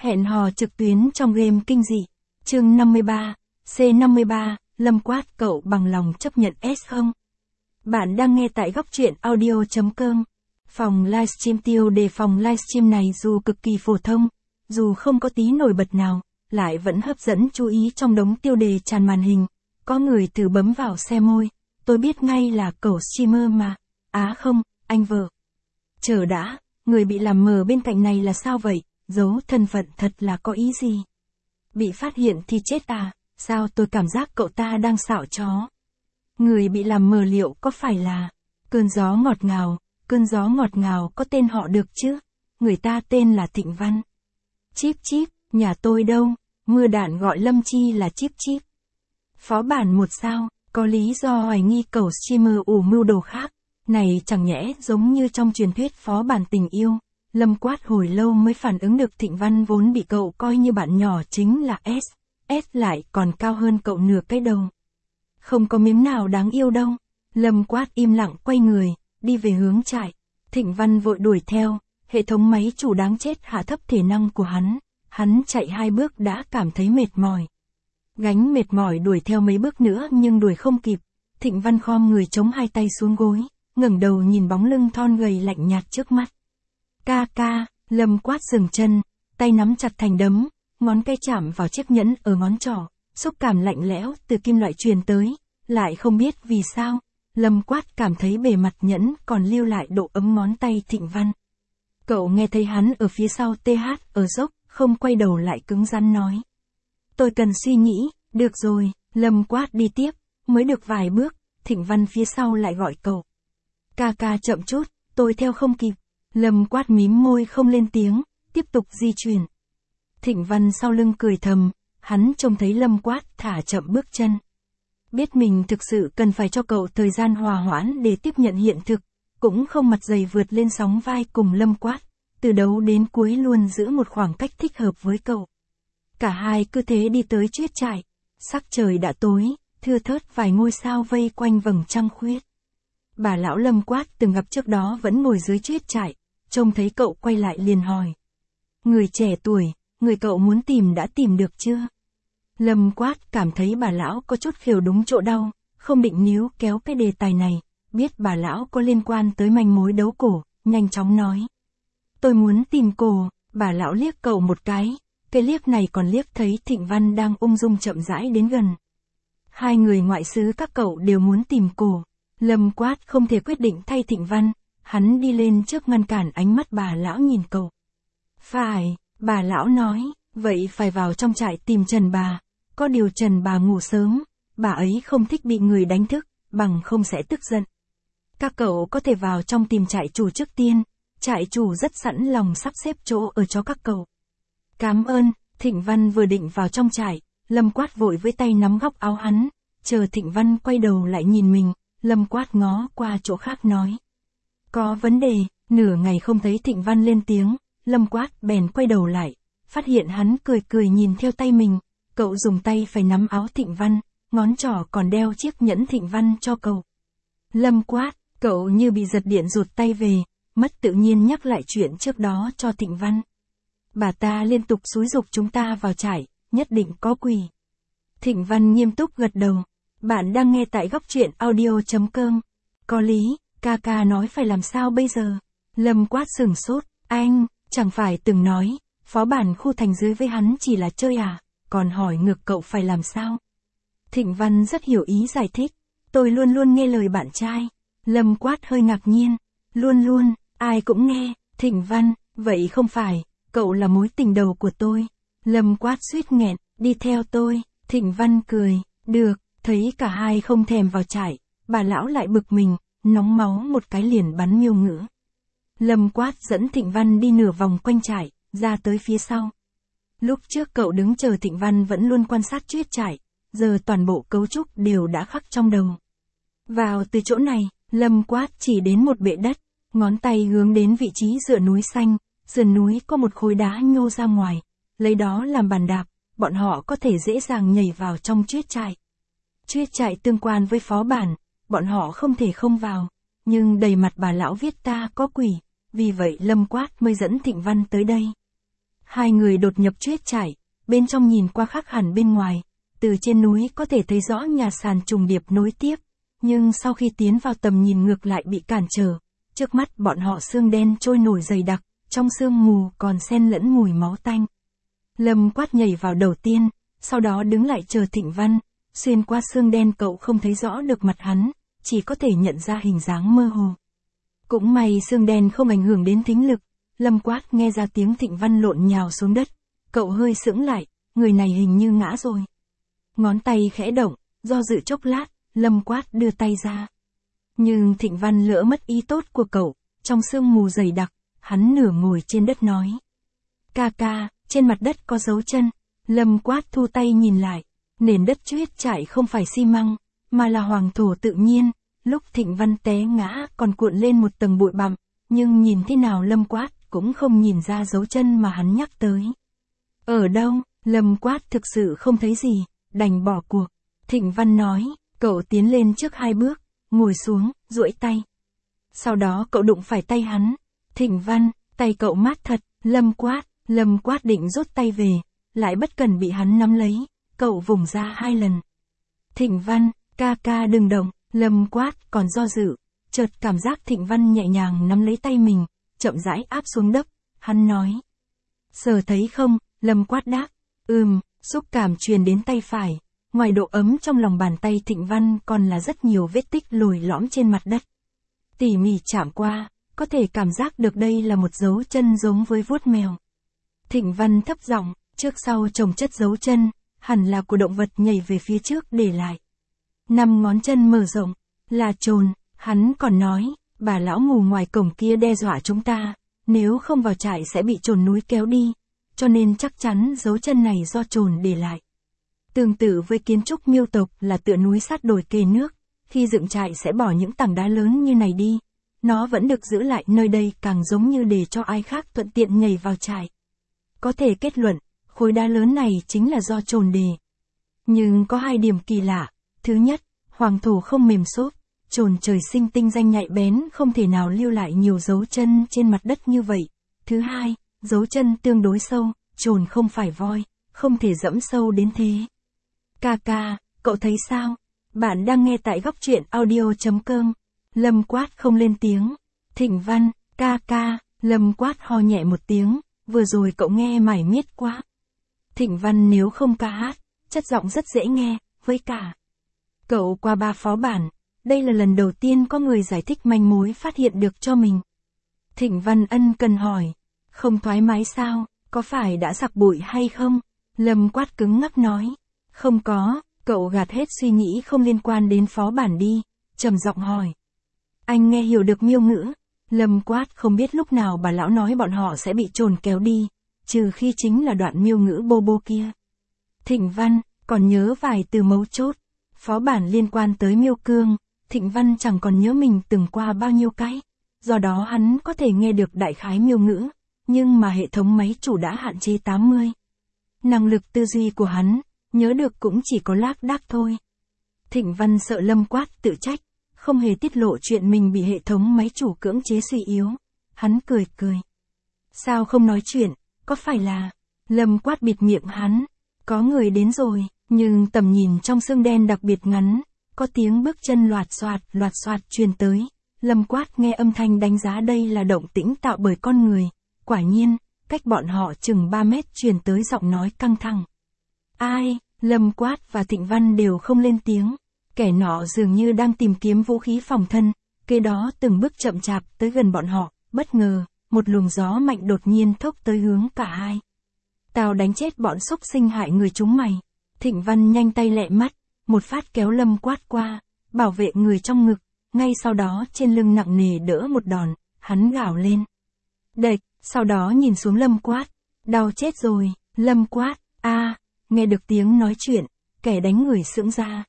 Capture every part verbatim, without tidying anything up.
Hẹn hò trực tuyến trong game kinh dị. Chương năm mươi ba, C năm mươi ba, Lâm quát cậu bằng lòng chấp nhận S không? Bạn đang nghe tại góc truyện audio chấm com. Phòng livestream tiêu đề phòng livestream này dù cực kỳ phổ thông, dù không có tí nổi bật nào, lại vẫn hấp dẫn chú ý trong đống tiêu đề tràn màn hình. Có người thử bấm vào xe môi, tôi biết ngay là cậu streamer mà. Á không, anh vợ. Chờ đã, người bị làm mờ bên cạnh này là sao vậy? Giấu thân phận thật là có ý gì? Bị phát hiện thì chết à? Sao tôi cảm giác cậu ta đang xạo chó? Người bị làm mờ liệu có phải là cơn gió ngọt ngào? Cơn gió ngọt ngào có tên họ được chứ? Người ta tên là Thịnh Văn. Chíp chíp, nhà tôi đâu? Mưa đạn gọi Lâm Chi là chíp chíp. Phó bản một sao, có lý do hoài nghi cậu streamer ủ mưu đồ khác. Này chẳng nhẽ giống như trong truyền thuyết phó bản tình yêu. Lâm quát hồi lâu mới phản ứng được Thịnh Văn vốn bị cậu coi như bạn nhỏ chính là S. S lại còn cao hơn cậu nửa cái đầu. Không có miếng nào đáng yêu đâu. Lâm quát im lặng quay người, đi về hướng trại. Thịnh Văn vội đuổi theo, hệ thống máy chủ đáng chết hạ thấp thể năng của hắn. Hắn chạy hai bước đã cảm thấy mệt mỏi. Gánh mệt mỏi đuổi theo mấy bước nữa nhưng đuổi không kịp. Thịnh Văn khom người chống hai tay xuống gối, ngẩng đầu nhìn bóng lưng thon gầy lạnh nhạt trước mắt. Ca ca, Lâm quát dừng chân, tay nắm chặt thành đấm, ngón cái chạm vào chiếc nhẫn ở ngón trỏ, xúc cảm lạnh lẽo từ kim loại truyền tới, lại không biết vì sao, Lâm quát cảm thấy bề mặt nhẫn còn lưu lại độ ấm ngón tay Thịnh Văn. Cậu nghe thấy hắn ở phía sau tê hát ở dốc, không quay đầu lại cứng rắn nói. Tôi cần suy nghĩ, được rồi, Lâm quát đi tiếp, mới được vài bước, Thịnh Văn phía sau lại gọi cậu. Ca ca chậm chút, tôi theo không kịp. Lâm quát mím môi không lên tiếng, tiếp tục di chuyển. Thịnh Văn sau lưng cười thầm, hắn trông thấy Lâm quát thả chậm bước chân. Biết mình thực sự cần phải cho cậu thời gian hòa hoãn để tiếp nhận hiện thực, cũng không mặt dày vượt lên sóng vai cùng Lâm quát, từ đầu đến cuối luôn giữ một khoảng cách thích hợp với cậu. Cả hai cứ thế đi tới chuyết trại, sắc trời đã tối, thưa thớt vài ngôi sao vây quanh vầng trăng khuyết. Bà lão Lâm quát từng gặp trước đó vẫn ngồi dưới chuyết trại, trông thấy cậu quay lại liền hỏi. Người trẻ tuổi, người cậu muốn tìm đã tìm được chưa? Lâm quát cảm thấy bà lão có chút khều đúng chỗ đau, không định níu kéo cái đề tài này, biết bà lão có liên quan tới manh mối đấu cổ, nhanh chóng nói. Tôi muốn tìm cổ, bà lão liếc cậu một cái, cái liếc này còn liếc thấy Thịnh Văn đang ung dung chậm rãi đến gần. Hai người ngoại xứ các cậu đều muốn tìm cổ. Lâm quát không thể quyết định thay Thịnh Văn, hắn đi lên trước ngăn cản ánh mắt bà lão nhìn cậu. Phải, bà lão nói, vậy phải vào trong trại tìm Trần bà, có điều Trần bà ngủ sớm, bà ấy không thích bị người đánh thức, bằng không sẽ tức giận. Các cậu có thể vào trong tìm trại chủ trước tiên, trại chủ rất sẵn lòng sắp xếp chỗ ở cho các cậu. Cảm ơn, Thịnh Văn vừa định vào trong trại, Lâm quát vội với tay nắm góc áo hắn, chờ Thịnh Văn quay đầu lại nhìn mình. Lâm quát ngó qua chỗ khác nói. Có vấn đề, nửa ngày không thấy Thịnh Văn lên tiếng, Lâm quát bèn quay đầu lại, phát hiện hắn cười cười nhìn theo tay mình, cậu dùng tay phải nắm áo Thịnh Văn, ngón trỏ còn đeo chiếc nhẫn Thịnh Văn cho cậu. Lâm quát, cậu như bị giật điện rụt tay về, mất tự nhiên nhắc lại chuyện trước đó cho Thịnh Văn. Bà ta liên tục xúi giục chúng ta vào trại, nhất định có quỷ. Thịnh Văn nghiêm túc gật đầu. Bạn đang nghe tại góc truyện audio chấm com. Có lý, ca ca nói phải làm sao bây giờ? Lâm quát sửng sốt, anh, chẳng phải từng nói, phó bản khu thành dưới với hắn chỉ là chơi à, còn hỏi ngược cậu phải làm sao? Thịnh Văn rất hiểu ý giải thích, tôi luôn luôn nghe lời bạn trai. Lâm quát hơi ngạc nhiên, luôn luôn, ai cũng nghe, Thịnh Văn, vậy không phải, cậu là mối tình đầu của tôi. Lâm quát suýt nghẹn, đi theo tôi, Thịnh Văn cười, được. Thấy cả hai không thèm vào trại, bà lão lại bực mình, nóng máu một cái liền bắn miêu ngữ. Lâm quát dẫn Thịnh Văn đi nửa vòng quanh trại, ra tới phía sau. Lúc trước cậu đứng chờ Thịnh Văn vẫn luôn quan sát chuyết trại, giờ toàn bộ cấu trúc đều đã khắc trong đầu. Vào từ chỗ này, Lâm quát chỉ đến một bệ đất, ngón tay hướng đến vị trí dựa núi xanh, sườn núi có một khối đá nhô ra ngoài, lấy đó làm bàn đạp, bọn họ có thể dễ dàng nhảy vào trong chuyết trại. Chuyết trại tương quan với phó bản, bọn họ không thể không vào, nhưng đầy mặt bà lão viết ta có quỷ, vì vậy Lâm quát mới dẫn Thịnh Văn tới đây. Hai người đột nhập chuyết trại, bên trong nhìn qua khác hẳn bên ngoài, từ trên núi có thể thấy rõ nhà sàn trùng điệp nối tiếp, nhưng sau khi tiến vào tầm nhìn ngược lại bị cản trở, trước mắt bọn họ sương đen trôi nổi dày đặc, trong sương mù còn xen lẫn mùi máu tanh. Lâm Quát nhảy vào đầu tiên, sau đó đứng lại chờ Thịnh Văn, xuyên qua sương đen cậu không thấy rõ được mặt hắn, chỉ có thể nhận ra hình dáng mơ hồ. Cũng may sương đen không ảnh hưởng đến thính lực, Lâm Quát nghe ra tiếng Thịnh Văn lộn nhào xuống đất, cậu hơi sững lại, người này hình như ngã rồi. Ngón tay khẽ động, do dự chốc lát, Lâm Quát đưa tay ra. Nhưng Thịnh Văn lỡ mất ý tốt của cậu, trong sương mù dày đặc, hắn nửa ngồi trên đất nói. Ca ca, trên mặt đất có dấu chân. Lâm Quát thu tay nhìn lại, nền đất chuyết trại không phải xi măng, mà là hoàng thổ tự nhiên, lúc Thịnh Văn té ngã còn cuộn lên một tầng bụi bặm, nhưng nhìn thế nào Lâm Quát cũng không nhìn ra dấu chân mà hắn nhắc tới. Ở đâu? Lâm Quát thực sự không thấy gì, đành bỏ cuộc. Thịnh Văn nói, cậu tiến lên trước hai bước, ngồi xuống, duỗi tay. Sau đó cậu đụng phải tay hắn. Thịnh Văn, tay cậu mát thật. Lâm Quát, Lâm Quát định rút tay về, lại bất cần bị hắn nắm lấy, cậu vùng ra hai lần. Thịnh Văn, ca ca đừng động. Lâm Quát còn do dự, chợt cảm giác Thịnh Văn nhẹ nhàng nắm lấy tay mình, chậm rãi áp xuống đất, hắn nói. Sờ thấy không? Lâm Quát đáp, ừm, xúc cảm truyền đến tay phải, ngoài độ ấm trong lòng bàn tay Thịnh Văn còn là rất nhiều vết tích lồi lõm trên mặt đất. Tỉ mỉ chạm qua, có thể cảm giác được đây là một dấu chân giống với vuốt mèo. Thịnh Văn thấp giọng, trước sau chồng chất dấu chân, hẳn là của động vật nhảy về phía trước để lại. Năm ngón chân mở rộng, là trồn, hắn còn nói, bà lão mù ngoài cổng kia đe dọa chúng ta, nếu không vào trại sẽ bị trồn núi kéo đi, cho nên chắc chắn dấu chân này do trồn để lại. Tương tự với kiến trúc miêu tộc là tựa núi sát đồi kề nước, khi dựng trại sẽ bỏ những tảng đá lớn như này đi, nó vẫn được giữ lại nơi đây càng giống như để cho ai khác thuận tiện nhảy vào trại. Có thể kết luận, khối đá lớn này chính là do trồn để. Nhưng có hai điểm kỳ lạ. Thứ nhất, hoàng thổ không mềm xốp, trồn trời sinh tinh danh nhạy bén không thể nào lưu lại nhiều dấu chân trên mặt đất như vậy. Thứ hai, dấu chân tương đối sâu, trồn không phải voi, không thể dẫm sâu đến thế. Ca ca, cậu thấy sao? Bạn đang nghe tại góc truyện audio chấm com. Lâm Quát không lên tiếng. Thịnh Văn, ca ca, Lâm Quát ho nhẹ một tiếng, vừa rồi cậu nghe mải miết quá. Thịnh Văn nếu không ca hát, chất giọng rất dễ nghe, với cả. Cậu qua ba phó bản, đây là lần đầu tiên có người giải thích manh mối phát hiện được cho mình. Thịnh Văn ân cần hỏi, không thoải mái sao, có phải đã sặc bụi hay không? Lâm Quát cứng ngắc nói, không có, cậu gạt hết suy nghĩ không liên quan đến phó bản đi, trầm giọng hỏi. Anh nghe hiểu được miêu ngữ? Lâm Quát không biết lúc nào bà lão nói bọn họ sẽ bị trồn kéo đi, trừ khi chính là đoạn miêu ngữ bô bô kia. Thịnh Văn, còn nhớ vài từ mấu chốt. Phó bản liên quan tới miêu cương, Thịnh Văn chẳng còn nhớ mình từng qua bao nhiêu cái, do đó hắn có thể nghe được đại khái miêu ngữ, nhưng mà hệ thống máy chủ đã hạn chế tám mươi. Năng lực tư duy của hắn, nhớ được cũng chỉ có lác đác thôi. Thịnh Văn sợ Lâm Quát tự trách, không hề tiết lộ chuyện mình bị hệ thống máy chủ cưỡng chế suy yếu. Hắn cười cười. Sao không nói chuyện, có phải là... Lâm Quát bịt miệng hắn. Có người đến rồi, nhưng tầm nhìn trong sương đen đặc biệt ngắn, có tiếng bước chân loạt xoạt loạt xoạt truyền tới. Lâm Quát nghe âm thanh đánh giá đây là động tĩnh tạo bởi con người. Quả nhiên, cách bọn họ chừng ba mét truyền tới giọng nói căng thẳng. Ai? Lâm Quát và Thịnh Văn đều không lên tiếng. Kẻ nọ dường như đang tìm kiếm vũ khí phòng thân, kế đó từng bước chậm chạp tới gần bọn họ, bất ngờ, một luồng gió mạnh đột nhiên thốc tới hướng cả hai. Tao đánh chết bọn xúc sinh hại người chúng mày. Thịnh Văn nhanh tay lẹ mắt, một phát kéo Lâm Quát qua, bảo vệ người trong ngực, ngay sau đó trên lưng nặng nề đỡ một đòn, hắn gào lên. Đệch, sau đó nhìn xuống Lâm Quát, đau chết rồi, Lâm Quát, a, nghe được tiếng nói chuyện, kẻ đánh người sững ra.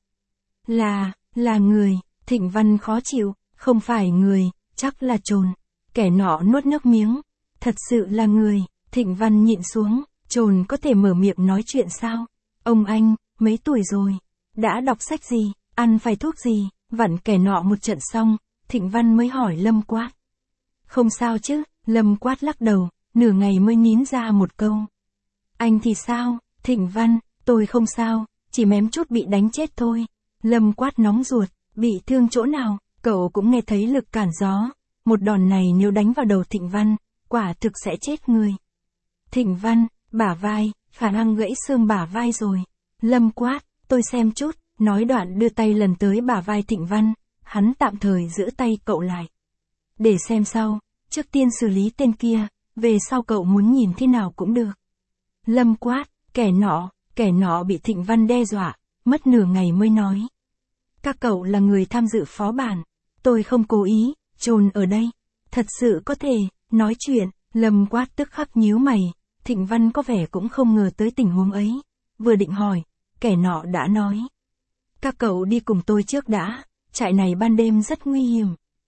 Là, là người, Thịnh Văn khó chịu, không phải người, chắc là trồn. Kẻ nọ nuốt nước miếng, thật sự là người, Thịnh Văn nhịn xuống, trồn có thể mở miệng nói chuyện sao? Ông anh, mấy tuổi rồi? Đã đọc sách gì? Ăn phải thuốc gì? Vặn kẻ nọ một trận xong, Thịnh Văn mới hỏi Lâm Quát. Không sao chứ, Lâm Quát lắc đầu, nửa ngày mới nín ra một câu. Anh thì sao, Thịnh Văn, tôi không sao, chỉ mém chút bị đánh chết thôi. Lâm quát nóng ruột, bị thương chỗ nào, cậu cũng nghe thấy lực cản gió. Một đòn này nếu đánh vào đầu Thịnh Văn, quả thực sẽ chết người. Thịnh Văn, bả vai, khả năng gãy xương bả vai rồi. Lâm quát, tôi xem chút, nói đoạn đưa tay lần tới bả vai Thịnh Văn, hắn tạm thời giữ tay cậu lại. Để xem sau, trước tiên xử lý tên kia, về sau cậu muốn nhìn thế nào cũng được. Lâm quát, kẻ nọ, kẻ nọ bị Thịnh Văn đe dọa, mất nửa ngày mới nói. Các cậu là người tham dự phó bản, tôi không cố ý, chồn ở đây, thật sự có thể, nói chuyện, Lâm quát tức khắc nhíu mày, Thịnh Văn có vẻ cũng không ngờ tới tình huống ấy, vừa định hỏi, kẻ nọ đã nói. Các cậu đi cùng tôi trước đã, trại này ban đêm rất nguy hiểm.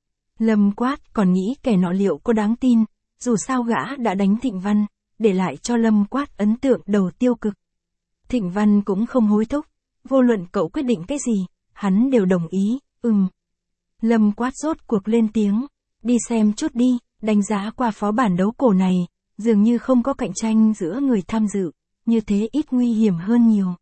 Lâm quát còn nghĩ kẻ nọ liệu có đáng tin, dù sao gã đã đánh Thịnh Văn, để lại cho Lâm quát ấn tượng đầu tiêu cực. Thịnh Văn cũng không hối thúc, vô luận cậu quyết định cái gì, hắn đều đồng ý, ừm. Lâm quát rốt cuộc lên tiếng, đi xem chút đi, đánh giá qua phó bản đấu cổ này, dường như không có cạnh tranh giữa người tham dự, như thế ít nguy hiểm hơn nhiều.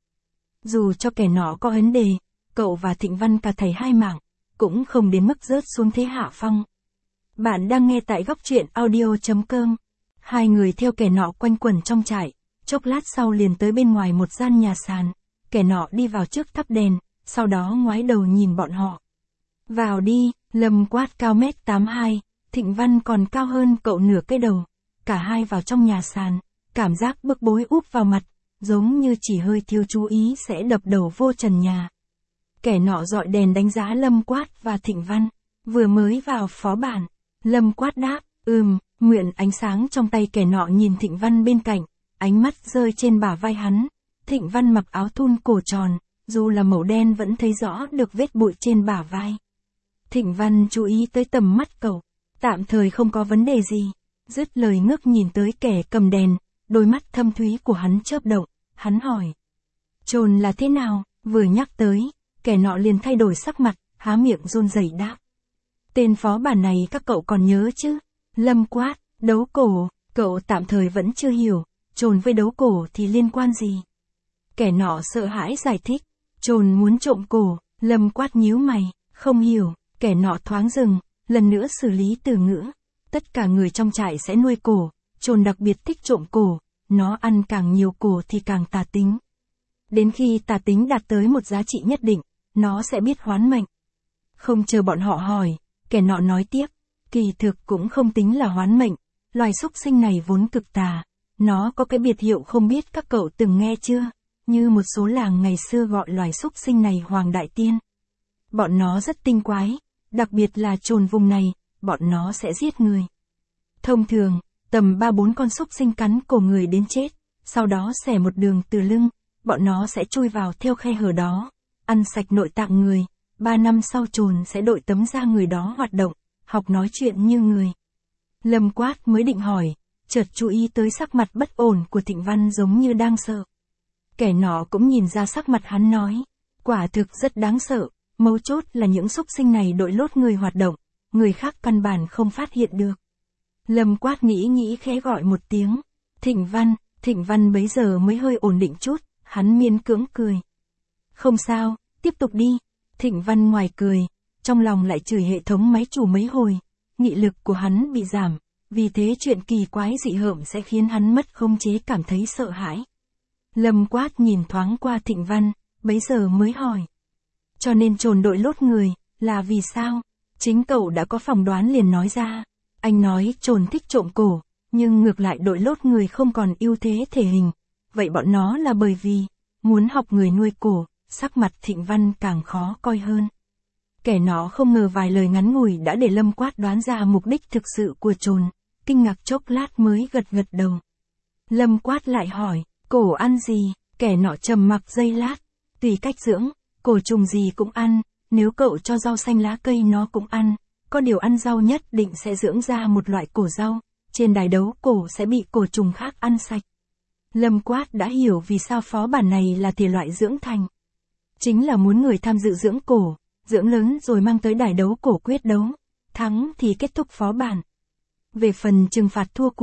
Dù cho kẻ nọ có vấn đề, cậu và Thịnh Văn cả thầy hai mạng, cũng không đến mức rớt xuống thế hạ phong. Bạn đang nghe tại góc truyện audio chấm com. Hai người theo kẻ nọ quanh quẩn trong trại, chốc lát sau liền tới bên ngoài một gian nhà sàn. Kẻ nọ đi vào trước thắp đèn, sau đó ngoái đầu nhìn bọn họ. Vào đi, Lâm quát cao mét tám hai, Thịnh Văn còn cao hơn cậu nửa cái đầu. Cả hai vào trong nhà sàn, cảm giác bức bối úp vào mặt, giống như chỉ hơi thiếu chú ý sẽ đập đầu vô trần nhà. Kẻ nọ dọi đèn đánh giá Lâm quát và Thịnh Văn, vừa mới vào phó bản. Lâm quát đáp, ừm, nguyện ánh sáng trong tay kẻ nọ nhìn Thịnh Văn bên cạnh, ánh mắt rơi trên bả vai hắn. Thịnh Văn mặc áo thun cổ tròn, dù là màu đen vẫn thấy rõ được vết bụi trên bả vai. Thịnh Văn chú ý tới tầm mắt cậu, tạm thời không có vấn đề gì, dứt lời ngước nhìn tới kẻ cầm đèn, đôi mắt thâm thúy của hắn chớp động, hắn hỏi. Chồn là thế nào, vừa nhắc tới, kẻ nọ liền thay đổi sắc mặt, há miệng run rẩy đáp. Tên phó bản này các cậu còn nhớ chứ? Lâm quát, đấu cổ, cậu tạm thời vẫn chưa hiểu, chồn với đấu cổ thì liên quan gì? Kẻ nọ sợ hãi giải thích, chồn muốn trộm cổ, Lâm quát nhíu mày, không hiểu, kẻ nọ thoáng dừng, lần nữa xử lý từ ngữ. Tất cả người trong trại sẽ nuôi cổ, chồn đặc biệt thích trộm cổ, nó ăn càng nhiều cổ thì càng tà tính. Đến khi tà tính đạt tới một giá trị nhất định, nó sẽ biết hoán mệnh. Không chờ bọn họ hỏi, kẻ nọ nói tiếp, kỳ thực cũng không tính là hoán mệnh, loài súc sinh này vốn cực tà, nó có cái biệt hiệu không biết các cậu từng nghe chưa, như một số làng ngày xưa gọi loài súc sinh này Hoàng Đại Tiên. Bọn nó rất tinh quái, đặc biệt là chồn vùng này, bọn nó sẽ giết người. Thông thường, tầm ba bốn con súc sinh cắn cổ người đến chết, sau đó xẻ một đường từ lưng, bọn nó sẽ chui vào theo khe hở đó, ăn sạch nội tạng người, ba năm sau chồn sẽ đội tấm da người đó hoạt động, học nói chuyện như người. Lâm quát mới định hỏi, chợt chú ý tới sắc mặt bất ổn của Thịnh Văn giống như đang sợ. Kẻ nọ cũng nhìn ra sắc mặt hắn nói, quả thực rất đáng sợ, mấu chốt là những súc sinh này đội lốt người hoạt động, người khác căn bản không phát hiện được. Lâm quát nghĩ nghĩ khẽ gọi một tiếng, Thịnh Văn, Thịnh Văn bấy giờ mới hơi ổn định chút, hắn miễn cưỡng cười. Không sao, tiếp tục đi. Thịnh Văn ngoài cười, trong lòng lại chửi hệ thống máy chủ mấy hồi, nghị lực của hắn bị giảm, vì thế chuyện kỳ quái dị hợm sẽ khiến hắn mất khống chế cảm thấy sợ hãi. Lâm quát nhìn thoáng qua Thịnh Văn, bấy giờ mới hỏi. Cho nên chồn đội lốt người, là vì sao? Chính cậu đã có phỏng đoán liền nói ra. Anh nói chồn thích trộm cổ, nhưng ngược lại đội lốt người không còn ưu thế thể hình. Vậy bọn nó là bởi vì, muốn học người nuôi cổ, sắc mặt Thịnh Văn càng khó coi hơn. Kẻ nó không ngờ vài lời ngắn ngủi đã để Lâm quát đoán ra mục đích thực sự của chồn, kinh ngạc chốc lát mới gật gật đầu. Lâm quát lại hỏi, cổ ăn gì? Kẻ nọ trầm mặc giây lát, tùy cách dưỡng, cổ trùng gì cũng ăn, nếu cậu cho rau xanh lá cây nó cũng ăn, có điều ăn rau nhất định sẽ dưỡng ra một loại cổ rau, trên đài đấu cổ sẽ bị cổ trùng khác ăn sạch. Lâm quát đã hiểu vì sao phó bản này là thể loại dưỡng thành. Chính là muốn người tham dự dưỡng cổ, dưỡng lớn rồi mang tới đài đấu cổ quyết đấu, thắng thì kết thúc phó bản. Về phần trừng phạt thua cuộc,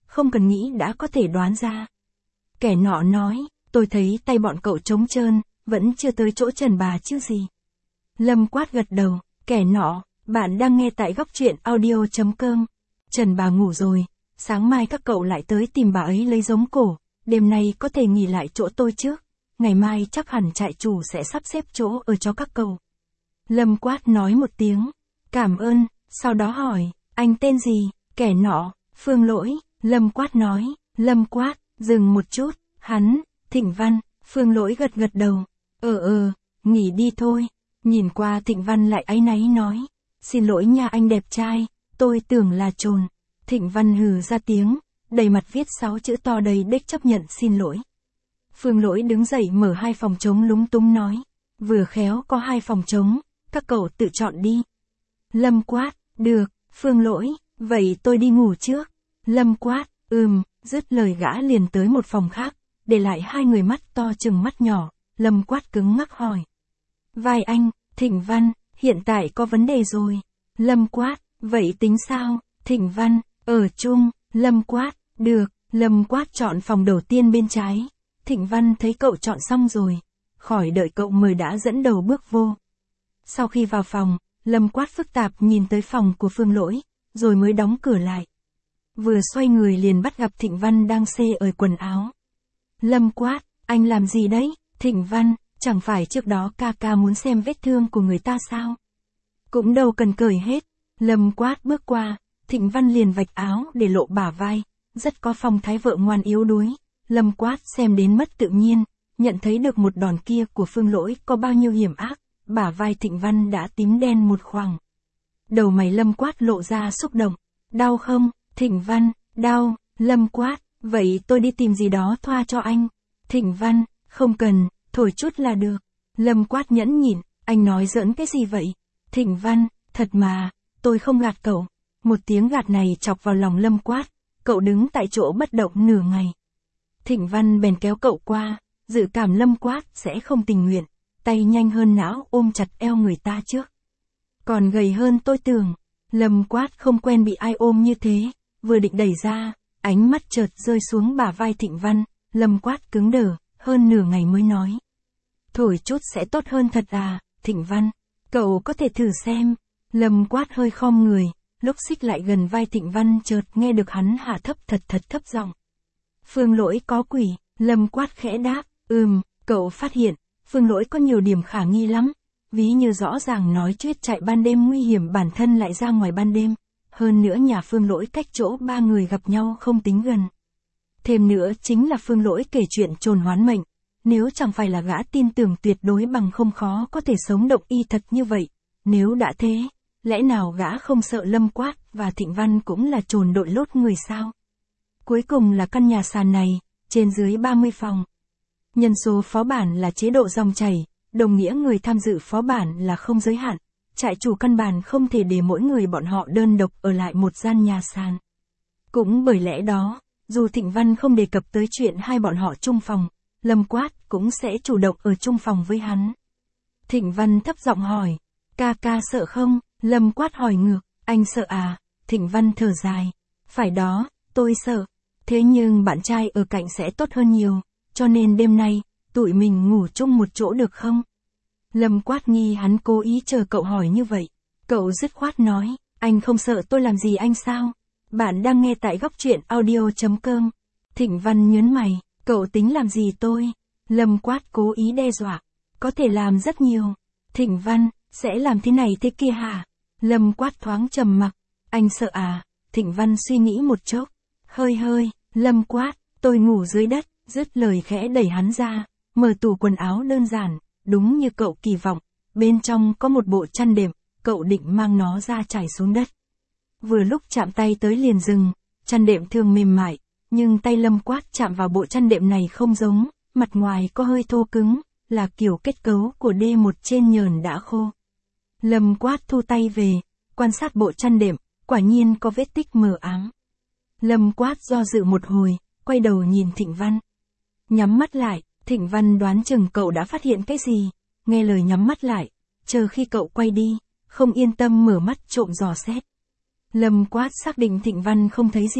không cần nghĩ đã có thể đoán ra. Kẻ nọ nói, tôi thấy tay bọn cậu trống trơn, vẫn chưa tới chỗ Trần bà chứ gì. Lâm Quát gật đầu, kẻ nọ, bạn đang nghe tại góc truyện audio.com. Trần bà ngủ rồi, sáng mai các cậu lại tới tìm bà ấy lấy giống cổ, đêm nay có thể nghỉ lại chỗ tôi trước, ngày mai chắc hẳn trại chủ sẽ sắp xếp chỗ ở cho các cậu. Lâm Quát nói một tiếng, cảm ơn, sau đó hỏi, anh tên gì, kẻ nọ, Phương Lỗi, Lâm Quát nói, Lâm Quát, dừng một chút, hắn, Thịnh Văn, Phương Lỗi gật gật đầu, ờ ờ, nghỉ đi thôi, nhìn qua Thịnh Văn lại áy náy nói, xin lỗi nha anh đẹp trai, tôi tưởng là trồn. Thịnh Văn hừ ra tiếng, đầy mặt viết sáu chữ to đầy đếch chấp nhận xin lỗi. Phương Lỗi đứng dậy mở hai phòng trống lúng túng nói, vừa khéo có hai phòng trống, các cậu tự chọn đi. Lâm Quát, được, Phương Lỗi, vậy tôi đi ngủ trước. Lâm Quát, ừm, dứt lời gã liền tới một phòng khác, để lại hai người mắt to chừng mắt nhỏ. Lâm Quát cứng ngắc hỏi, vai anh, Thịnh Văn, hiện tại có vấn đề rồi. Lâm Quát, vậy tính sao? Thịnh Văn, ở chung. Lâm Quát, được. Lâm Quát chọn phòng đầu tiên bên trái. Thịnh Văn thấy cậu chọn xong rồi, khỏi đợi cậu mời đã dẫn đầu bước vô. Sau khi vào phòng, Lâm Quát phức tạp nhìn tới phòng của Phương Lỗi, rồi mới đóng cửa lại. Vừa xoay người liền bắt gặp Thịnh Văn đang xê ởi quần áo. Lâm Quát, anh làm gì đấy? Thịnh Văn, chẳng phải trước đó ca ca muốn xem vết thương của người ta sao? Cũng đâu cần cởi hết. Lâm Quát bước qua, Thịnh Văn liền vạch áo để lộ bả vai, rất có phong thái vợ ngoan yếu đuối. Lâm Quát xem đến mất tự nhiên, nhận thấy được một đòn kia của Phương Lỗi có bao nhiêu hiểm ác, bả vai Thịnh Văn đã tím đen một khoảng. Đầu mày Lâm Quát lộ ra xúc động, đau không? Thịnh Văn, đau. Lâm Quát, vậy tôi đi tìm gì đó thoa cho anh. Thịnh Văn, không cần, thổi chút là được. Lâm Quát nhẫn nhịn, anh nói giỡn cái gì vậy? Thịnh Văn, thật mà, tôi không gạt cậu. Một tiếng gạt này chọc vào lòng Lâm Quát, cậu đứng tại chỗ bất động nửa ngày. Thịnh Văn bèn kéo cậu qua, dự cảm Lâm Quát sẽ không tình nguyện, tay nhanh hơn não ôm chặt eo người ta trước. Còn gầy hơn tôi tưởng. Lâm Quát không quen bị ai ôm như thế, vừa định đẩy ra, ánh mắt chợt rơi xuống bả vai Thịnh Văn. Lâm Quát cứng đờ, hơn nửa ngày mới nói, thổi chút sẽ tốt hơn thật à? Thịnh Văn, cậu có thể thử xem. Lâm Quát hơi khom người, lúc xích lại gần vai Thịnh Văn chợt nghe được hắn hạ thấp thật thật thấp giọng, Phương Lỗi có quỷ. Lâm Quát khẽ đáp, ừm, cậu phát hiện, Phương Lỗi có nhiều điểm khả nghi lắm, ví như rõ ràng nói chuyết chạy ban đêm nguy hiểm bản thân lại ra ngoài ban đêm, hơn nữa nhà Phương Lỗi cách chỗ ba người gặp nhau không tính gần. Thêm nữa chính là Phương Lỗi kể chuyện trồn hoán mệnh, nếu chẳng phải là gã tin tưởng tuyệt đối bằng không khó có thể sống động y thật như vậy, nếu đã thế, lẽ nào gã không sợ Lâm Quát và Thịnh Văn cũng là trồn đội lốt người sao? Cuối cùng là căn nhà sàn này, trên dưới ba mươi phòng. Nhân số phó bản là chế độ dòng chảy, đồng nghĩa người tham dự phó bản là không giới hạn, trại chủ căn bản không thể để mỗi người bọn họ đơn độc ở lại một gian nhà sàn. Cũng bởi lẽ đó, dù Thịnh Văn không đề cập tới chuyện hai bọn họ chung phòng, Lâm Quát cũng sẽ chủ động ở chung phòng với hắn. Thịnh Văn thấp giọng hỏi, ca ca sợ không? Lâm Quát hỏi ngược, anh sợ à? Thịnh Văn thở dài, phải đó, tôi sợ, thế nhưng bạn trai ở cạnh sẽ tốt hơn nhiều, cho nên đêm nay, tụi mình ngủ chung một chỗ được không? Lâm Quát nghi hắn cố ý chờ cậu hỏi như vậy, cậu dứt khoát nói, anh không sợ tôi làm gì anh sao? Bạn đang nghe tại góc truyện audio.com. Thịnh Văn nhớn mày, cậu tính làm gì tôi? Lâm Quát cố ý đe dọa, có thể làm rất nhiều. Thịnh Văn, sẽ làm thế này thế kia hả? Lâm Quát thoáng trầm mặc, anh sợ à? Thịnh Văn suy nghĩ một chốc, hơi hơi. Lâm Quát, tôi ngủ dưới đất, dứt lời khẽ đẩy hắn ra, mở tủ quần áo đơn giản, đúng như cậu kỳ vọng, bên trong có một bộ chăn đệm, cậu định mang nó ra trải xuống đất. Vừa lúc chạm tay tới liền dừng, chăn đệm thường mềm mại, nhưng tay Lâm Quát chạm vào bộ chăn đệm này không giống, mặt ngoài có hơi thô cứng, là kiểu kết cấu của đê một trên nhờn đã khô. Lâm Quát thu tay về, quan sát bộ chăn đệm, quả nhiên có vết tích mờ ám. Lâm Quát do dự một hồi, quay đầu nhìn Thịnh Văn. Nhắm mắt lại, Thịnh Văn đoán chừng cậu đã phát hiện cái gì, nghe lời nhắm mắt lại, chờ khi cậu quay đi, không yên tâm mở mắt trộm dò xét. Lâm Quát xác định Thịnh Văn không thấy gì,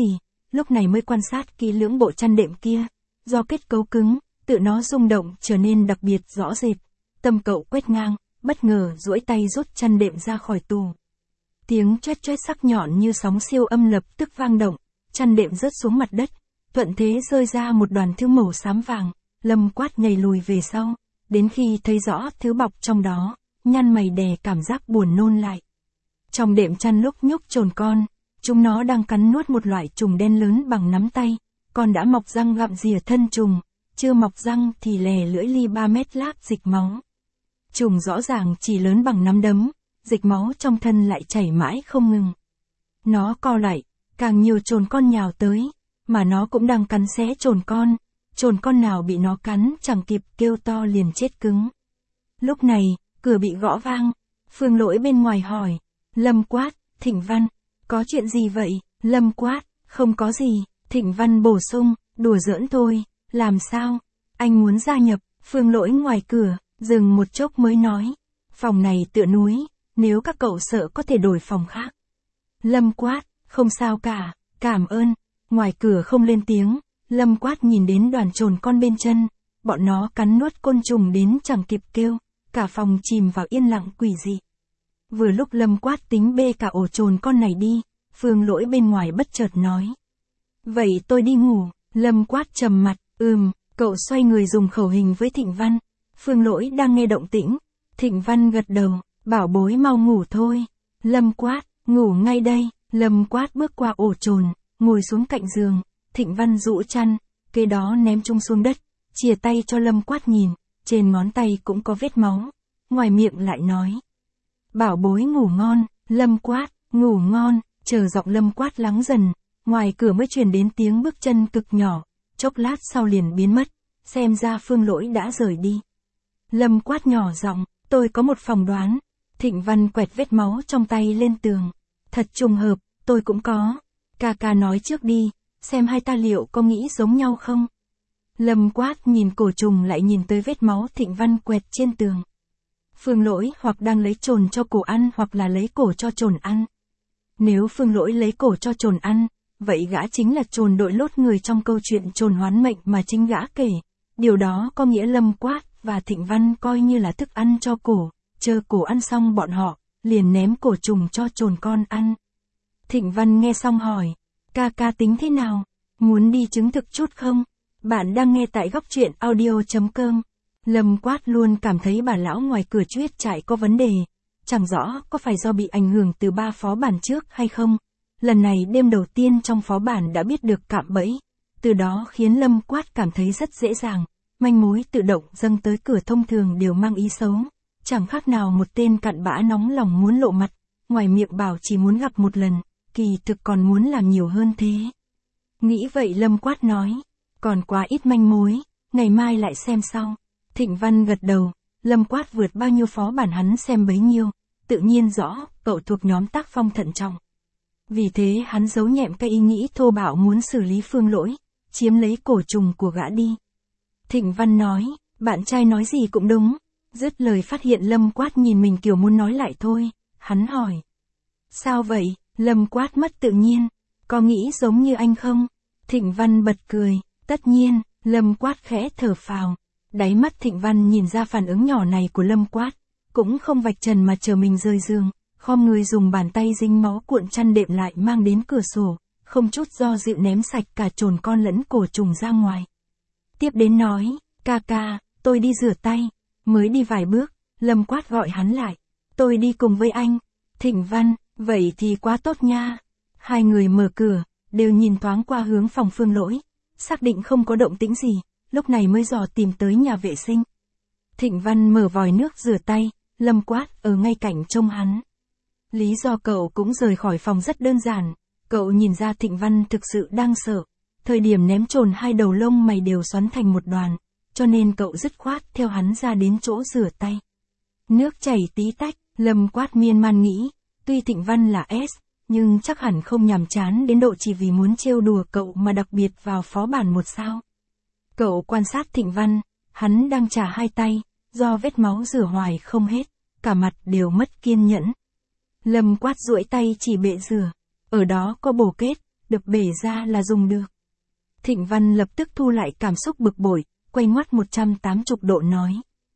lúc này mới quan sát kỹ lưỡng bộ chăn đệm kia. Do kết cấu cứng, tự nó rung động trở nên đặc biệt rõ rệt. Tâm cậu quét ngang, bất ngờ duỗi tay rút chăn đệm ra khỏi tù. Tiếng choét choét sắc nhọn như sóng siêu âm lập tức vang động, chăn đệm rớt xuống mặt đất, thuận thế rơi ra một đoàn thứ màu xám vàng. Lâm Quát nhảy lùi về sau, đến khi thấy rõ thứ bọc trong đó, nhăn mày đè cảm giác buồn nôn lại. Trong đệm chăn lúc nhúc chồn con, chúng nó đang cắn nuốt một loại trùng đen lớn bằng nắm tay, con đã mọc răng gặm rìa thân trùng, chưa mọc răng thì lè lưỡi li ba mét lác dịch máu. Trùng rõ ràng chỉ lớn bằng nắm đấm, dịch máu trong thân lại chảy mãi không ngừng. Nó co lại, càng nhiều chồn con nhào tới, mà nó cũng đang cắn xé chồn con, chồn con nào bị nó cắn chẳng kịp kêu to liền chết cứng. Lúc này, cửa bị gõ vang, Phương Lỗi bên ngoài hỏi, Lâm Quát, Thịnh Văn, có chuyện gì vậy? Lâm Quát, không có gì, Thịnh Văn bổ sung, đùa giỡn thôi, làm sao? Anh muốn gia nhập, Phương Lỗi ngoài cửa, dừng một chốc mới nói, phòng này tựa núi, nếu các cậu sợ có thể đổi phòng khác. Lâm Quát, không sao cả, cảm ơn. Ngoài cửa không lên tiếng, Lâm Quát nhìn đến đoàn chồn con bên chân, bọn nó cắn nuốt côn trùng đến chẳng kịp kêu, cả phòng chìm vào yên lặng quỷ dị. Vừa lúc Lâm Quát tính bê cả ổ chồn con này đi, Phương Lỗi bên ngoài bất chợt nói. Vậy tôi đi ngủ, Lâm Quát trầm mặt, ừm, cậu xoay người dùng khẩu hình với Thịnh Văn. Phương Lỗi đang nghe động tĩnh, Thịnh Văn gật đầu, bảo bối mau ngủ thôi. Lâm Quát, ngủ ngay đây. Lâm Quát bước qua ổ chồn, ngồi xuống cạnh giường, Thịnh Văn rũ chăn, kế đó ném chung xuống đất, chìa tay cho Lâm Quát nhìn, trên ngón tay cũng có vết máu, ngoài miệng lại nói. Bảo bối ngủ ngon, Lâm Quát, ngủ ngon, chờ giọng Lâm Quát lắng dần, ngoài cửa mới truyền đến tiếng bước chân cực nhỏ, chốc lát sau liền biến mất, xem ra Phương Lỗi đã rời đi. Lâm Quát nhỏ giọng, tôi có một phỏng đoán. Thịnh Văn quẹt vết máu trong tay lên tường. Thật trùng hợp, tôi cũng có. Ca ca nói trước đi, xem hai ta liệu có nghĩ giống nhau không? Lâm Quát nhìn cổ trùng lại nhìn tới vết máu Thịnh Văn quẹt trên tường. Phương Lỗi hoặc đang lấy chồn cho cổ ăn hoặc là lấy cổ cho chồn ăn. Nếu Phương Lỗi lấy cổ cho chồn ăn, vậy gã chính là chồn đội lốt người trong câu chuyện chồn hoán mệnh mà chính gã kể. Điều đó có nghĩa Lâm Quát và Thịnh Văn coi như là thức ăn cho cổ, chờ cổ ăn xong bọn họ, liền ném cổ trùng cho chồn con ăn. Thịnh Văn nghe xong hỏi, ca ca tính thế nào? Muốn đi chứng thực chút không? Bạn đang nghe tại góc truyện audio chấm com. Lâm Quát luôn cảm thấy bà lão ngoài cửa chuyết trại có vấn đề, chẳng rõ có phải do bị ảnh hưởng từ ba phó bản trước hay không. Lần này đêm đầu tiên trong phó bản đã biết được cạm bẫy, từ đó khiến Lâm Quát cảm thấy rất dễ dàng, manh mối tự động dâng tới cửa thông thường đều mang ý xấu, chẳng khác nào một tên cặn bã nóng lòng muốn lộ mặt, ngoài miệng bảo chỉ muốn gặp một lần, kỳ thực còn muốn làm nhiều hơn thế. Nghĩ vậy Lâm Quát nói, còn quá ít manh mối, ngày mai lại xem sau. Thịnh Văn gật đầu, Lâm Quát vượt bao nhiêu phó bản hắn xem bấy nhiêu, tự nhiên rõ, cậu thuộc nhóm tác phong thận trọng. Vì thế hắn giấu nhẹm cái ý nghĩ thô bạo muốn xử lý Phương Lỗi, chiếm lấy cổ trùng của gã đi. Thịnh Văn nói, bạn trai nói gì cũng đúng. Dứt lời phát hiện Lâm Quát nhìn mình kiểu muốn nói lại thôi, hắn hỏi. Sao vậy? Lâm Quát mất tự nhiên, có nghĩ giống như anh không? Thịnh Văn bật cười, tất nhiên. Lâm Quát khẽ thở phào, đáy mắt Thịnh Văn nhìn ra phản ứng nhỏ này của Lâm Quát, cũng không vạch trần mà chờ mình rời giường, khom người dùng bàn tay dính máu cuộn chăn đệm lại mang đến cửa sổ, không chút do dự ném sạch cả chồn con lẫn cổ trùng ra ngoài. Tiếp đến nói, ca ca, tôi đi rửa tay. Mới đi vài bước, Lâm Quát gọi hắn lại, tôi đi cùng với anh. Thịnh Văn, vậy thì quá tốt nha. Hai người mở cửa, đều nhìn thoáng qua hướng phòng Phương Lỗi, xác định không có động tĩnh gì, lúc này mới dò tìm tới nhà vệ sinh. Thịnh Văn mở vòi nước rửa tay, Lâm Quát ở ngay cạnh trông hắn. Lý do cậu cũng rời khỏi phòng rất đơn giản, cậu nhìn ra Thịnh Văn thực sự đang sợ, thời điểm ném chồn hai đầu lông mày đều xoắn thành một đoàn, cho nên cậu dứt khoát theo hắn ra đến chỗ rửa tay. Nước chảy tí tách, Lâm Quát miên man nghĩ, tuy Thịnh Văn là S, nhưng chắc hẳn không nhàm chán đến độ chỉ vì muốn trêu đùa cậu mà đặc biệt vào phó bản một sao. Cậu quan sát Thịnh Văn, hắn đang chà hai tay, do vết máu rửa hoài không hết, cả mặt đều mất kiên nhẫn. Lâm Quát duỗi tay chỉ bệ rửa, ở đó có bồ kết, đập bể ra là dùng được. Thịnh Văn lập tức thu lại cảm xúc bực bội, quay ngoắt một trăm tám mươi độ nói.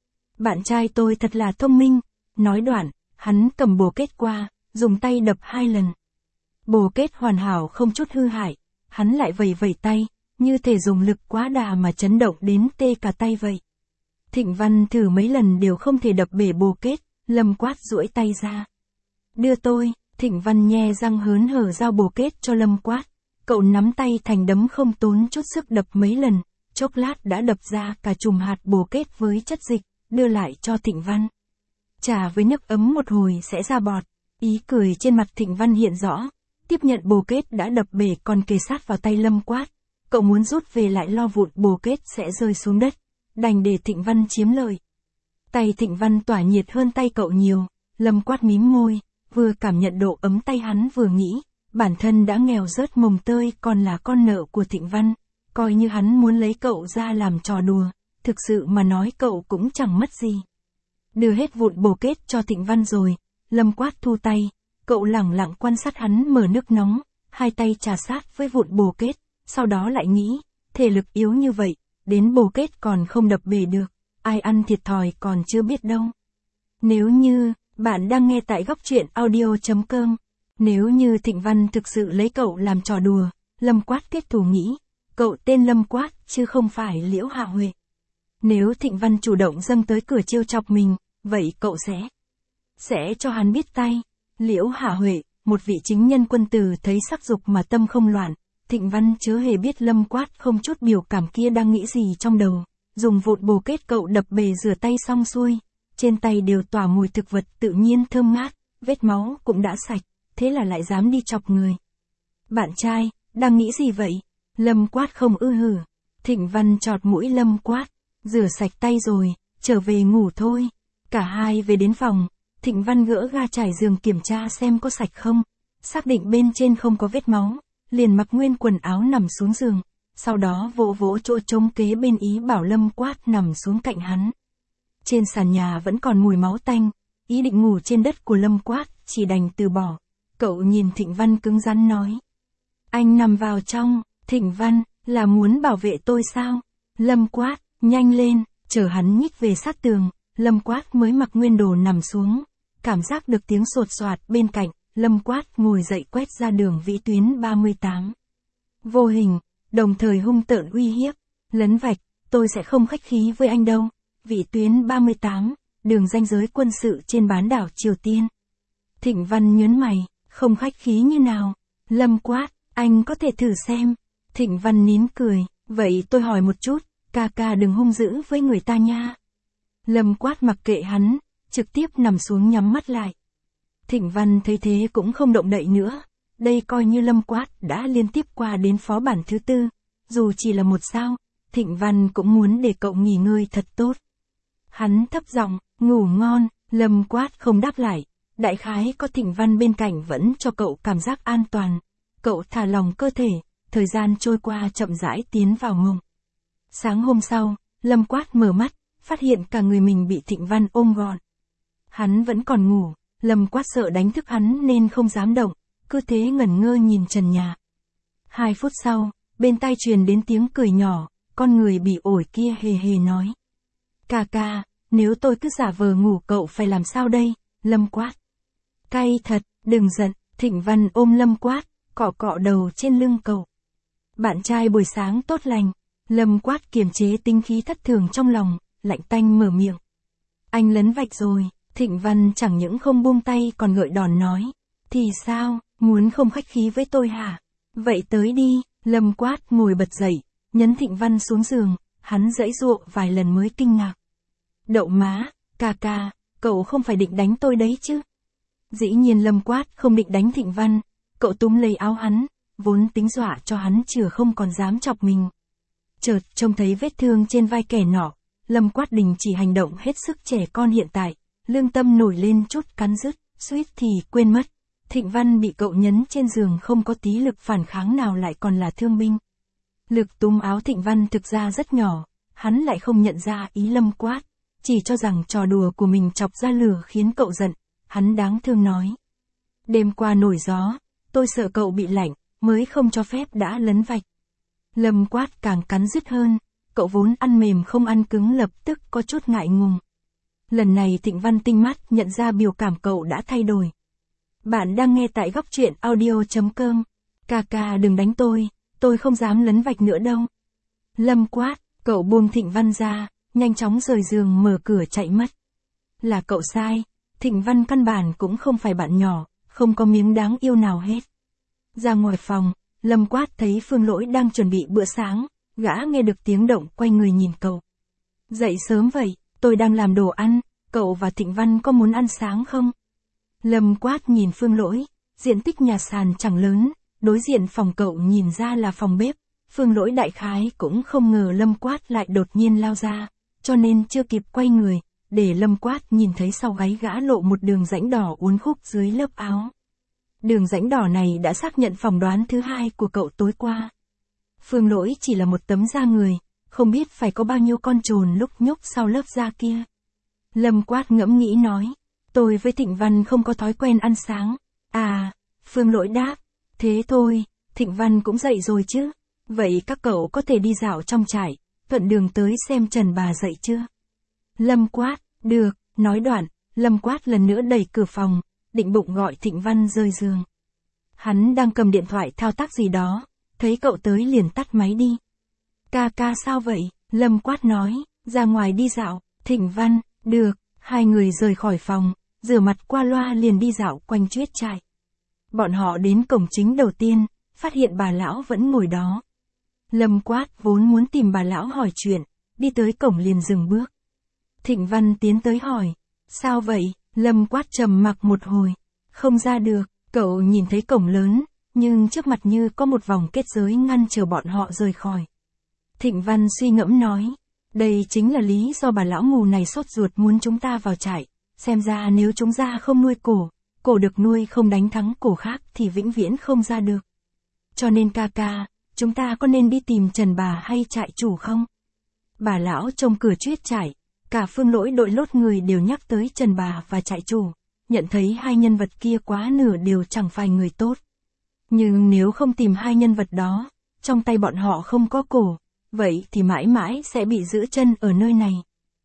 Bạn trai tôi thật là thông minh, nói đoạn, hắn cầm bồ kết qua, dùng tay đập hai lần. Bồ kết hoàn hảo không chút hư hại, hắn lại vẩy vẩy tay, như thể dùng lực quá đà mà chấn động đến tê cả tay vậy. Thịnh Văn thử mấy lần đều không thể đập bể bồ kết, Lâm Quát duỗi tay ra. Đưa tôi, Thịnh Văn nhe răng hớn hở giao bồ kết cho Lâm Quát. Cậu nắm tay thành đấm không tốn chút sức đập mấy lần, chốc lát đã đập ra cả chùm hạt bồ kết với chất dịch, đưa lại cho Thịnh Văn. Trà với nước ấm một hồi sẽ ra bọt, ý cười trên mặt Thịnh Văn hiện rõ, tiếp nhận bồ kết đã đập bể còn kề sát vào tay Lâm Quát. Cậu muốn rút về lại lo vụn bồ kết sẽ rơi xuống đất, đành để Thịnh Văn chiếm lợi. Tay Thịnh Văn tỏa nhiệt hơn tay cậu nhiều, Lâm Quát mím môi, vừa cảm nhận độ ấm tay hắn vừa nghĩ, bản thân đã nghèo rớt mồng tơi còn là con nợ của Thịnh Văn, coi như hắn muốn lấy cậu ra làm trò đùa, thực sự mà nói cậu cũng chẳng mất gì. Đưa hết vụn bồ kết cho Thịnh Văn rồi, Lâm Quát thu tay, cậu lẳng lặng quan sát hắn mở nước nóng, hai tay trà sát với vụn bồ kết, sau đó lại nghĩ, thể lực yếu như vậy, đến bồ kết còn không đập bể được, ai ăn thiệt thòi còn chưa biết đâu. Nếu như, bạn đang nghe tại góc truyện audio chấm com, nếu như Thịnh Văn thực sự lấy cậu làm trò đùa, Lâm Quát kết thù nghĩ, cậu tên Lâm Quát chứ không phải Liễu Hạ Huệ. Nếu Thịnh Văn chủ động dâng tới cửa trêu chọc mình, vậy cậu sẽ sẽ cho hắn biết tay. Liễu Hạ Huệ, một vị chính nhân quân tử thấy sắc dục mà tâm không loạn, Thịnh Văn chớ hề biết Lâm Quát không chút biểu cảm kia đang nghĩ gì trong đầu, dùng vụn bồ kết cậu đập bể rửa tay xong xuôi, trên tay đều tỏa mùi thực vật tự nhiên thơm ngát, vết máu cũng đã sạch, thế là lại dám đi chọc người. Bạn trai, đang nghĩ gì vậy? Lâm Quát không ư hử. Thịnh Văn chọt mũi Lâm Quát, rửa sạch tay rồi, trở về ngủ thôi. Cả hai về đến phòng, Thịnh Văn gỡ ga trải giường kiểm tra xem có sạch không, xác định bên trên không có vết máu, liền mặc nguyên quần áo nằm xuống giường, sau đó vỗ vỗ chỗ trống kế bên ý bảo Lâm Quát nằm xuống cạnh hắn. Trên sàn nhà vẫn còn mùi máu tanh, ý định ngủ trên đất của Lâm Quát, chỉ đành từ bỏ. Cậu nhìn Thịnh Văn cứng rắn nói. Anh nằm vào trong. Thịnh Văn, là muốn bảo vệ tôi sao? Lâm Quát, nhanh lên, chờ hắn nhích về sát tường, Lâm Quát mới mặc nguyên đồ nằm xuống. Cảm giác được tiếng sột soạt bên cạnh, Lâm Quát ngồi dậy quét ra đường vĩ tuyến ba mươi tám. Vô hình, đồng thời hung tợn uy hiếp, lấn vạch, tôi sẽ không khách khí với anh đâu. Vĩ tuyến ba mươi tám, đường ranh giới quân sự trên bán đảo Triều Tiên. Thịnh Văn nhớn mày, không khách khí như nào? Lâm Quát, anh có thể thử xem. Thịnh Văn nín cười, vậy tôi hỏi một chút, ca ca đừng hung dữ với người ta nha. Lâm Quát mặc kệ hắn, trực tiếp nằm xuống nhắm mắt lại. Thịnh Văn thấy thế cũng không động đậy nữa, đây coi như Lâm Quát đã liên tiếp qua đến phó bản thứ tư, dù chỉ là một sao, Thịnh Văn cũng muốn để cậu nghỉ ngơi thật tốt. Hắn thấp giọng, ngủ ngon, Lâm Quát không đáp lại, đại khái có Thịnh Văn bên cạnh vẫn cho cậu cảm giác an toàn, cậu thả lòng cơ thể. Thời gian trôi qua chậm rãi tiến vào mộng. Sáng hôm sau, Lâm Quát mở mắt, phát hiện cả người mình bị Thịnh Văn ôm gọn. Hắn vẫn còn ngủ, Lâm Quát sợ đánh thức hắn nên không dám động, cứ thế ngẩn ngơ nhìn trần nhà. Hai phút sau, bên tai truyền đến tiếng cười nhỏ, con người bị ổi kia hề hề nói. Ca ca, nếu tôi cứ giả vờ ngủ cậu phải làm sao đây? Lâm Quát. Cay thật, đừng giận, Thịnh Văn ôm Lâm Quát, cọ cọ đầu trên lưng cậu. Bạn trai buổi sáng tốt lành, Lâm Quát kiềm chế tinh khí thất thường trong lòng, lạnh tanh mở miệng. Anh lấn vạch rồi, Thịnh Văn chẳng những không buông tay còn gợi đòn nói. Thì sao, muốn không khách khí với tôi hả? Vậy tới đi, Lâm Quát ngồi bật dậy, nhấn Thịnh Văn xuống giường, hắn giãy giụa vài lần mới kinh ngạc. Đậu má, ca ca, cậu không phải định đánh tôi đấy chứ? Dĩ nhiên Lâm Quát không định đánh Thịnh Văn, cậu túm lấy áo hắn, vốn tính dọa cho hắn chừa không còn dám chọc mình. Chợt trông thấy vết thương trên vai kẻ nọ, Lâm Quát đình chỉ hành động hết sức trẻ con hiện tại, lương tâm nổi lên chút cắn rứt, suýt thì quên mất. Thịnh Văn bị cậu nhấn trên giường không có tí lực phản kháng nào lại còn là thương binh. Lực túm áo Thịnh Văn thực ra rất nhỏ, hắn lại không nhận ra ý Lâm Quát, chỉ cho rằng trò đùa của mình chọc ra lửa khiến cậu giận, hắn đáng thương nói. Đêm qua nổi gió, tôi sợ cậu bị lạnh, mới không cho phép đã lấn vạch. Lâm Quát càng cắn rứt hơn, cậu vốn ăn mềm không ăn cứng lập tức có chút ngại ngùng. Lần này Thịnh Văn tinh mắt nhận ra biểu cảm cậu đã thay đổi. Bạn đang nghe tại góc truyện audio.com. Ca ca đừng đánh tôi, tôi không dám lấn vạch nữa đâu. Lâm Quát, cậu buông Thịnh Văn ra, nhanh chóng rời giường mở cửa chạy mất. Là cậu sai, Thịnh Văn căn bản cũng không phải bạn nhỏ, không có miếng đáng yêu nào hết. Ra ngoài phòng, Lâm Quát thấy Phương Lỗi đang chuẩn bị bữa sáng, gã nghe được tiếng động quay người nhìn cậu. Dậy sớm vậy, tôi đang làm đồ ăn, cậu và Thịnh Văn có muốn ăn sáng không? Lâm Quát nhìn Phương Lỗi, diện tích nhà sàn chẳng lớn, đối diện phòng cậu nhìn ra là phòng bếp. Phương Lỗi đại khái cũng không ngờ Lâm Quát lại đột nhiên lao ra, cho nên chưa kịp quay người, để Lâm Quát nhìn thấy sau gáy gã lộ một đường rãnh đỏ uốn khúc dưới lớp áo. Đường rãnh đỏ này đã xác nhận phỏng đoán thứ hai của cậu tối qua. Phương Lỗi chỉ là một tấm da người, không biết phải có bao nhiêu con trồn lúc nhúc sau lớp da kia. Lâm Quát ngẫm nghĩ nói, tôi với Thịnh Văn không có thói quen ăn sáng. À, Phương Lỗi đáp, thế thôi, Thịnh Văn cũng dậy rồi chứ. Vậy các cậu có thể đi dạo trong trại, thuận đường tới xem Trần bà dậy chưa? Lâm Quát, được, nói đoạn, Lâm Quát lần nữa đẩy cửa phòng, định bụng gọi Thịnh Văn rơi giường. Hắn đang cầm điện thoại thao tác gì đó, thấy cậu tới liền tắt máy đi. Ca ca sao vậy? Lâm Quát nói, ra ngoài đi dạo. Thịnh Văn, được, hai người rời khỏi phòng, rửa mặt qua loa liền đi dạo quanh chuyết trại. Bọn họ đến cổng chính đầu tiên, phát hiện bà lão vẫn ngồi đó. Lâm Quát vốn muốn tìm bà lão hỏi chuyện, đi tới cổng liền dừng bước. Thịnh Văn tiến tới hỏi, sao vậy? Lâm Quát trầm mặc một hồi, không ra được, cậu nhìn thấy cổng lớn, nhưng trước mặt như có một vòng kết giới ngăn chờ bọn họ rời khỏi. Thịnh Văn suy ngẫm nói, đây chính là lý do bà lão mù này sốt ruột muốn chúng ta vào trại, xem ra nếu chúng ta không nuôi cổ, cổ được nuôi không đánh thắng cổ khác thì vĩnh viễn không ra được. Cho nên ca ca, chúng ta có nên đi tìm Trần bà hay trại chủ không? Bà lão trông cửa chuyết trại, cả Phương Lỗi đội lốt người đều nhắc tới Trần bà và trại chủ, nhận thấy hai nhân vật kia quá nửa đều chẳng phải người tốt. Nhưng nếu không tìm hai nhân vật đó, trong tay bọn họ không có cổ, vậy thì mãi mãi sẽ bị giữ chân ở nơi này.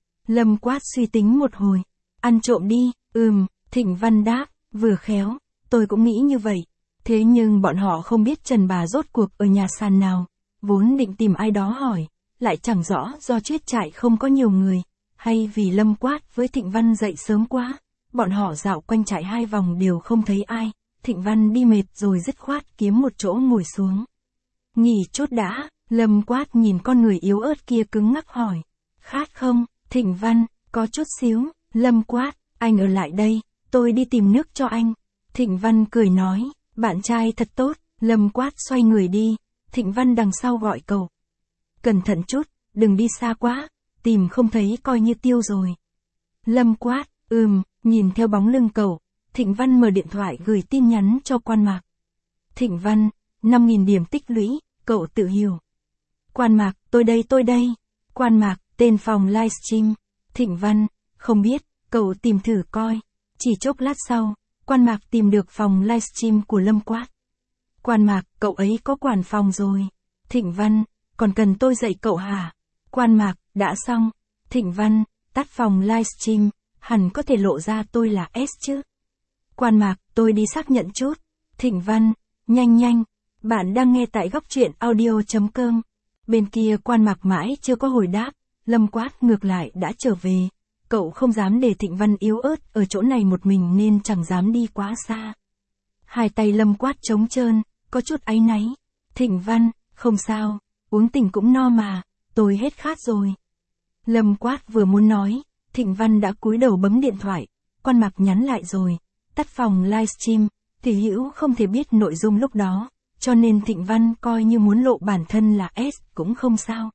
Lâm Quát suy tính một hồi, ăn trộm đi, ừm, Thịnh Văn đáp, vừa khéo, tôi cũng nghĩ như vậy. Thế nhưng bọn họ không biết Trần bà rốt cuộc ở nhà sàn nào, vốn định tìm ai đó hỏi, lại chẳng rõ do chuyết trại không có nhiều người, hay vì Lâm Quát với Thịnh Văn dậy sớm quá, bọn họ dạo quanh trại hai vòng đều không thấy ai. Thịnh Văn đi mệt rồi dứt khoát kiếm một chỗ ngồi xuống. Nghỉ chút đã, Lâm Quát nhìn con người yếu ớt kia cứng ngắc hỏi, khát không? Thịnh Văn, có chút xíu. Lâm Quát, anh ở lại đây, tôi đi tìm nước cho anh. Thịnh Văn cười nói, bạn trai thật tốt. Lâm Quát xoay người đi, Thịnh Văn đằng sau gọi cậu. Cẩn thận chút, đừng đi xa quá, tìm không thấy coi như tiêu rồi. Lâm Quát, ừm, nhìn theo bóng lưng cậu, Thịnh Văn mở điện thoại gửi tin nhắn cho Quan Mạc. Thịnh Văn, năm nghìn điểm tích lũy, cậu tự hiểu. Quan Mạc, tôi đây tôi đây. Quan Mạc, tên phòng livestream. Thịnh Văn, không biết, cậu tìm thử coi. Chỉ chốc lát sau, Quan Mạc tìm được phòng livestream của Lâm Quát. Quan Mạc, cậu ấy có quản phòng rồi. Thịnh Văn, còn cần tôi dạy cậu hả? Quan Mạc, đã xong. Thịnh Văn, tắt phòng livestream, hẳn có thể lộ ra tôi là S chứ. Quan Mạc, tôi đi xác nhận chút. Thịnh Văn, nhanh nhanh, bạn đang nghe tại góc truyện audio.com. Bên kia Quan Mạc mãi chưa có hồi đáp, Lâm Quát ngược lại đã trở về. Cậu không dám để Thịnh Văn yếu ớt ở chỗ này một mình nên chẳng dám đi quá xa. Hai tay Lâm Quát trống trơn, có chút áy náy. Thịnh Văn, không sao, uống tỉnh cũng no mà, tôi hết khát rồi. Lâm Quát vừa muốn nói, Thịnh Văn đã cúi đầu bấm điện thoại. Quan Mạc nhắn lại rồi, tắt phòng livestream, thì hữu không thể biết nội dung lúc đó, cho nên Thịnh Văn coi như muốn lộ bản thân là S cũng không sao.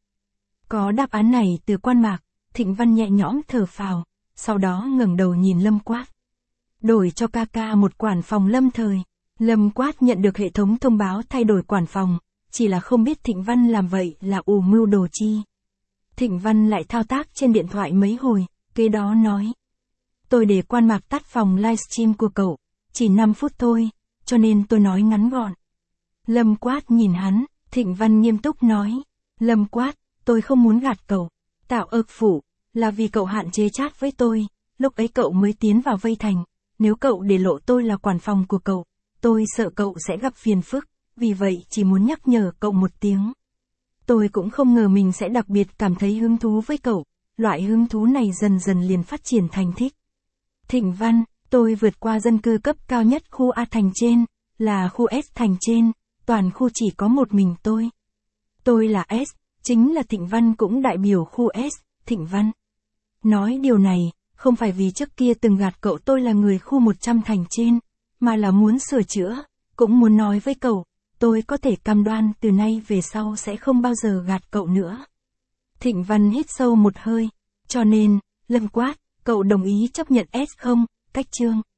Có đáp án này từ Quan Mạc, Thịnh Văn nhẹ nhõm thở phào, sau đó ngẩng đầu nhìn Lâm Quát. Đổi cho ca ca một quản phòng lâm thời. Lâm Quát nhận được hệ thống thông báo thay đổi quản phòng, chỉ là không biết Thịnh Văn làm vậy là ù mưu đồ chi. Thịnh Văn lại thao tác trên điện thoại mấy hồi, kế đó nói. Tôi để Quan Mạc tắt phòng livestream của cậu, chỉ năm phút thôi, cho nên tôi nói ngắn gọn. Lâm Quát nhìn hắn, Thịnh Văn nghiêm túc nói. Lâm Quát, tôi không muốn gạt cậu. Tạo ực phủ, là vì cậu hạn chế chat với tôi, lúc ấy cậu mới tiến vào vây thành. Nếu cậu để lộ tôi là quản phòng của cậu, tôi sợ cậu sẽ gặp phiền phức, vì vậy chỉ muốn nhắc nhở cậu một tiếng. Tôi cũng không ngờ mình sẽ đặc biệt cảm thấy hứng thú với cậu, loại hứng thú này dần dần liền phát triển thành thích. Thịnh Văn, tôi vượt qua dân cư cấp cao nhất khu A thành trên, là khu S thành trên, toàn khu chỉ có một mình tôi. Tôi là S, chính là Thịnh Văn cũng đại biểu khu S, Thịnh Văn. Nói điều này, không phải vì trước kia từng gạt cậu tôi là người khu một trăm thành trên, mà là muốn sửa chữa, cũng muốn nói với cậu, tôi có thể cam đoan từ nay về sau sẽ không bao giờ gạt cậu nữa. Thịnh Văn hít sâu một hơi, cho nên, Lâm Quát, cậu đồng ý chấp nhận S không, cách chương.